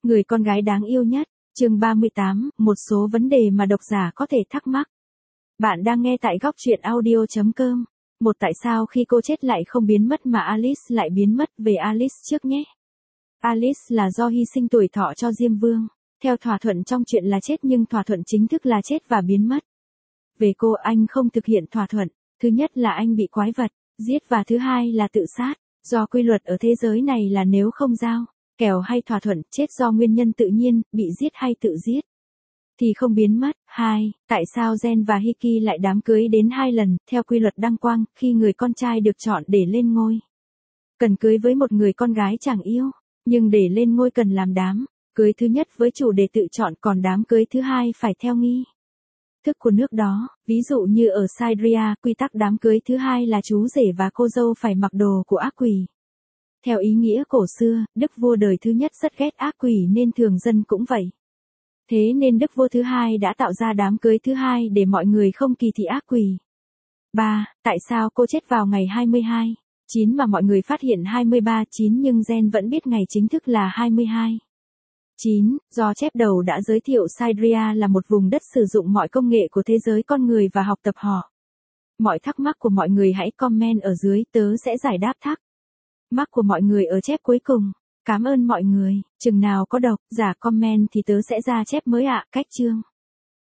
Người con gái đáng yêu nhất, chương 38, một số vấn đề mà độc giả có thể thắc mắc. Bạn đang nghe tại góc truyện audio.com. Một tại sao khi cô chết lại không biến mất mà Alice lại biến mất, về Alice trước nhé. Alice là do hy sinh tuổi thọ cho Diêm Vương. Theo thỏa thuận trong chuyện là chết nhưng thỏa thuận chính thức là chết và biến mất. Về cô, anh không thực hiện thỏa thuận. Thứ nhất là anh bị quái vật giết và thứ hai là tự sát. Do quy luật ở thế giới này là nếu không giao kèo hay thỏa thuận, chết do nguyên nhân tự nhiên, bị giết hay tự giết, thì không biến mất. 2. Tại sao Jen và Hiki lại đám cưới đến 2 lần, theo quy luật đăng quang, khi người con trai được chọn để lên ngôi cần cưới với một người con gái chẳng yêu, nhưng để lên ngôi cần làm đám cưới thứ nhất với chủ đề tự chọn, còn đám cưới thứ hai phải theo nghi thức của nước đó. Ví dụ như ở Syria, quy tắc đám cưới thứ hai là chú rể và cô dâu phải mặc đồ của ác quỷ. Theo ý nghĩa cổ xưa, đức vua đời thứ nhất rất ghét ác quỷ nên thường dân cũng vậy. Thế nên đức vua thứ hai đã tạo ra đám cưới thứ hai để mọi người không kỳ thị ác quỷ. 3. Tại sao cô chết vào ngày 22/9 mà mọi người phát hiện 23/9 nhưng Jen vẫn biết ngày chính thức là 22/9? Do chép đầu đã giới thiệu Syria là một vùng đất sử dụng mọi công nghệ của thế giới con người và học tập họ. Mọi thắc mắc của mọi người hãy comment ở dưới, tớ sẽ giải đáp thắc mắc của mọi người ở chép cuối cùng. Cảm ơn mọi người, chừng nào có độc giả comment thì tớ sẽ ra chép mới ạ. Cách chương